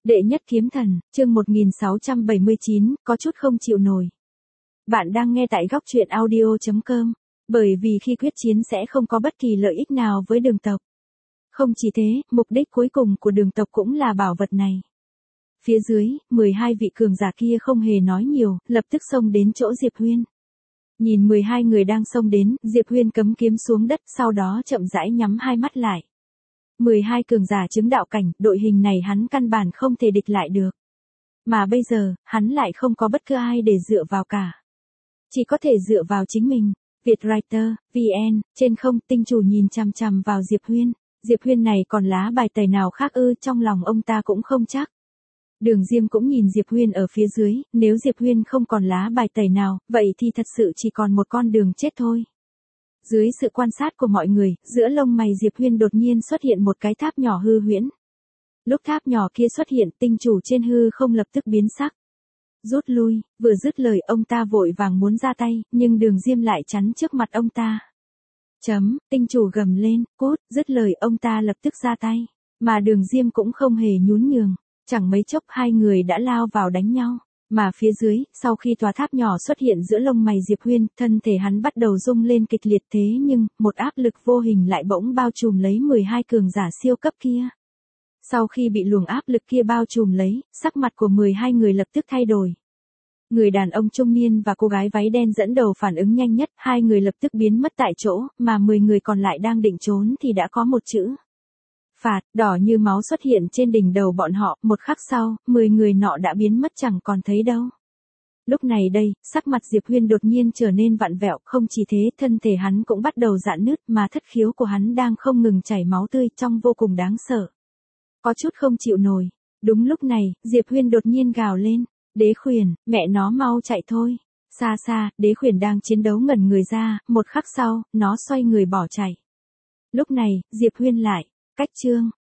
Đệ nhất kiếm thần, chương 1679, có chút không chịu nổi. Bạn đang nghe tại góc truyện audio.com, bởi vì khi quyết chiến sẽ không có bất kỳ lợi ích nào với đường tộc. Không chỉ thế, mục đích cuối cùng của đường tộc cũng là bảo vật này. Phía dưới, 12 vị cường giả kia không hề nói nhiều, lập tức xông đến chỗ Diệp Huyên. Nhìn 12 người đang xông đến, Diệp Huyên cấm kiếm xuống đất, sau đó chậm rãi nhắm hai mắt lại. 12 cường giả chứng đạo cảnh, đội hình này hắn căn bản không thể địch lại được. Mà bây giờ, hắn lại không có bất cứ ai để dựa vào cả. Chỉ có thể dựa vào chính mình. Vietwriter, VN, trên không, tinh chủ nhìn chằm chằm vào Diệp Huyên. Diệp Huyên này còn lá bài tẩy nào khác ư, trong lòng ông ta cũng không chắc. Đường Diêm cũng nhìn Diệp Huyên ở phía dưới, nếu Diệp Huyên không còn lá bài tẩy nào, vậy thì thật sự chỉ còn một con đường chết thôi. Dưới sự quan sát của mọi người, giữa lông mày Diệp Huyên đột nhiên xuất hiện một cái tháp nhỏ hư huyễn. Lúc tháp nhỏ kia xuất hiện, tinh chủ trên hư không lập tức biến sắc. Rút lui, vừa dứt lời ông ta vội vàng muốn ra tay, nhưng Đường Diêm lại chắn trước mặt ông ta. Tinh chủ gầm lên, cút, dứt lời ông ta lập tức ra tay. Mà Đường Diêm cũng không hề nhún nhường. Chẳng mấy chốc hai người đã lao vào đánh nhau. Mà phía dưới, sau khi tòa tháp nhỏ xuất hiện giữa lông mày Diệp Huyên, thân thể hắn bắt đầu rung lên kịch liệt, thế nhưng, một áp lực vô hình lại bỗng bao trùm lấy 12 cường giả siêu cấp kia. Sau khi bị luồng áp lực kia bao trùm lấy, sắc mặt của 12 người lập tức thay đổi. Người đàn ông trung niên và cô gái váy đen dẫn đầu phản ứng nhanh nhất, hai người lập tức biến mất tại chỗ, mà 10 người còn lại đang định trốn thì đã có một chữ phạt đỏ như máu xuất hiện trên đỉnh đầu bọn họ, một khắc sau, 10 người nọ đã biến mất chẳng còn thấy đâu. Lúc này đây, sắc mặt Diệp Huyên đột nhiên trở nên vặn vẹo, không chỉ thế, thân thể hắn cũng bắt đầu rạn nứt, mà thất khiếu của hắn đang không ngừng chảy máu tươi, trông vô cùng đáng sợ. Có chút không chịu nổi. Đúng lúc này, Diệp Huyên đột nhiên gào lên, Đế Khuyển, mẹ nó mau chạy thôi. Xa xa, Đế Khuyển đang chiến đấu ngẩn người ra, một khắc sau, nó xoay người bỏ chạy. Lúc này, Diệp Huyên lại, cách chương,